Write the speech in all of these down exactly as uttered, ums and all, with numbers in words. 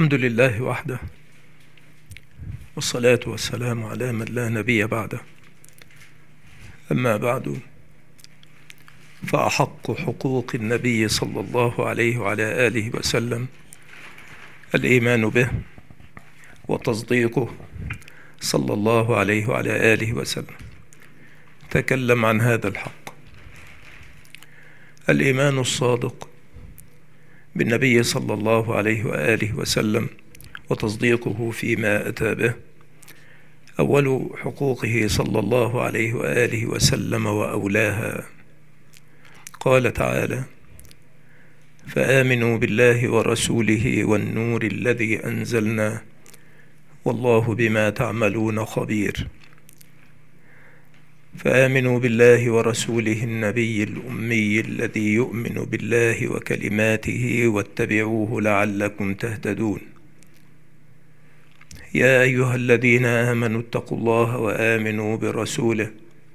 الحمد لله وحده، والصلاة والسلام على من لا نبي بعده. أما بعد، فأحق حقوق النبي صلى الله عليه وعلى آله وسلم الإيمان به وتصديقه صلى الله عليه وعلى آله وسلم. تكلم عن هذا الحق: الإيمان الصادق بالنبي صلى الله عليه وآله وسلم وتصديقه فيما أتى به. أول حقوقه صلى الله عليه وآله وسلم وأولاها، قال تعالى: فآمنوا بالله ورسوله والنور الذي أنزلنا والله بما تعملون خبير. فآمنوا بالله ورسوله النبي الأمي الذي يؤمن بالله وكلماته واتبعوه لعلكم تهتدون. يا أيها الذين آمنوا اتقوا الله وآمنوا برسوله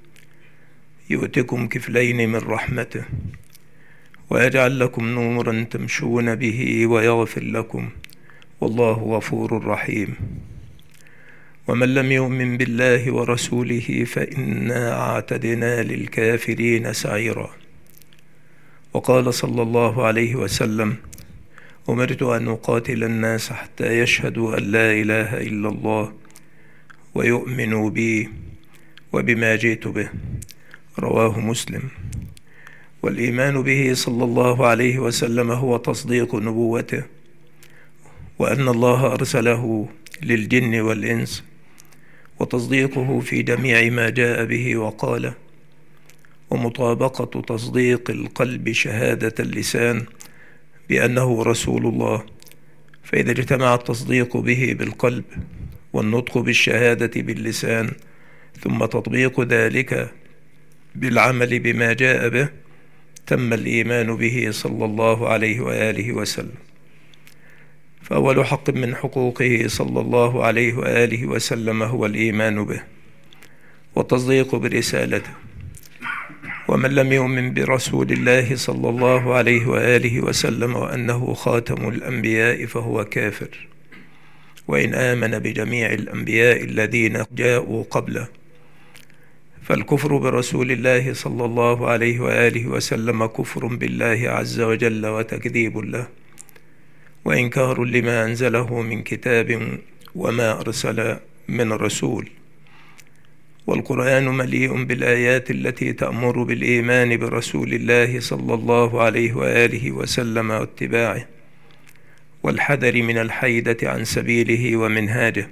يؤتكم كفلين من رحمته ويجعل لكم نورا تمشون به ويغفر لكم والله غفور رحيم. ومن لم يؤمن بالله ورسوله فإنا أعتدنا للكافرين سعيرا. وقال صلى الله عليه وسلم: أمرت أن أقاتل الناس حتى يشهدوا أن لا إله إلا الله ويؤمنوا بي وبما جئت به. رواه مسلم. والإيمان به صلى الله عليه وسلم هو تصديق نبوته، وأن الله أرسله للجن والإنس، وتصديقه في جميع ما جاء به وقال، ومطابقة تصديق القلب شهادة اللسان بأنه رسول الله. فإذا اجتمع التصديق به بالقلب والنطق بالشهادة باللسان ثم تطبيق ذلك بالعمل بما جاء به، تم الإيمان به صلى الله عليه وآله وسلم. فأول حق من حقوقه صلى الله عليه وآله وسلم هو الإيمان به والتصديق برسالته. ومن لم يؤمن برسول الله صلى الله عليه وآله وسلم وأنه خاتم الأنبياء فهو كافر، وإن آمن بجميع الأنبياء الذين جاءوا قبله. فالكفر برسول الله صلى الله عليه وآله وسلم كفر بالله عز وجل وتكذيب له، وإنكار لما أنزله من كتاب وما أرسل من رسول. والقرآن مليء بالآيات التي تأمر بالإيمان برسول الله صلى الله عليه وآله وسلم واتباعه، والحذر من الحيدة عن سبيله ومنهاجه.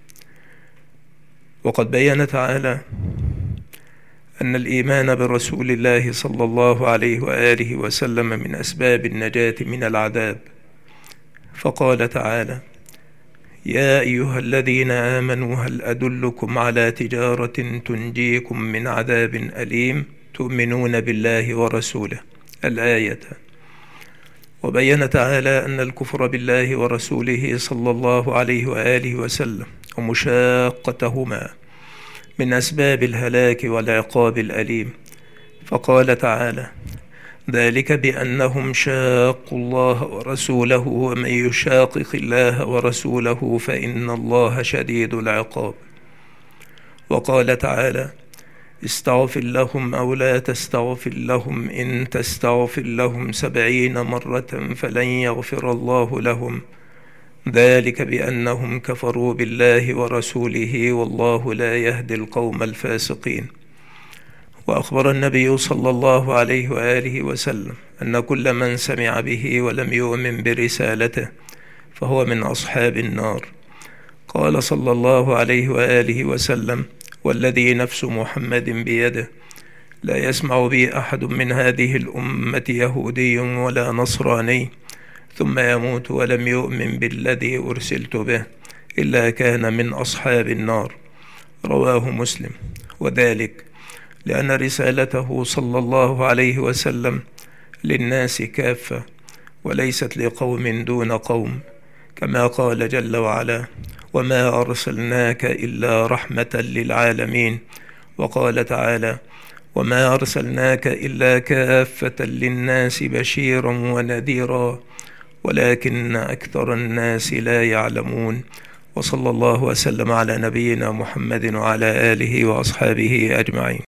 وقد بين تعالى أن الإيمان برسول الله صلى الله عليه وآله وسلم من أسباب النجاة من العذاب، فقال تعالى: يا أيها الذين آمنوا هل أدلكم على تجارة تنجيكم من عذاب أليم تؤمنون بالله ورسوله. الآية. وبين تعالى أن الكفر بالله ورسوله صلى الله عليه وآله وسلم ومشاقتهما من أسباب الهلاك والعقاب الأليم، فقال تعالى: ذلك بأنهم شاقوا الله ورسوله ومن يشاقق الله ورسوله فإن الله شديد العقاب. وقال تعالى: استغفر لهم أو لا تستغفر لهم إن تستغفر لهم سبعين مرة فلن يغفر الله لهم ذلك بأنهم كفروا بالله ورسوله والله لا يهدي القوم الفاسقين. وأخبر النبي صلى الله عليه وآله وسلم أن كل من سمع به ولم يؤمن برسالته فهو من أصحاب النار. قال صلى الله عليه وآله وسلم: والذي نفس محمد بيده لا يسمع بي أحد من هذه الأمة يهودي ولا نصراني ثم يموت ولم يؤمن بالذي أرسلت به إلا كان من أصحاب النار. رواه مسلم. وذلك لأن رسالته صلى الله عليه وسلم للناس كافة وليست لقوم دون قوم، كما قال جل وعلا: وما أرسلناك إلا رحمة للعالمين. وقال تعالى: وما أرسلناك إلا كافة للناس بشيرا ونذيرا ولكن أكثر الناس لا يعلمون. وصلى الله وسلم على نبينا محمد وعلى آله وأصحابه أجمعين.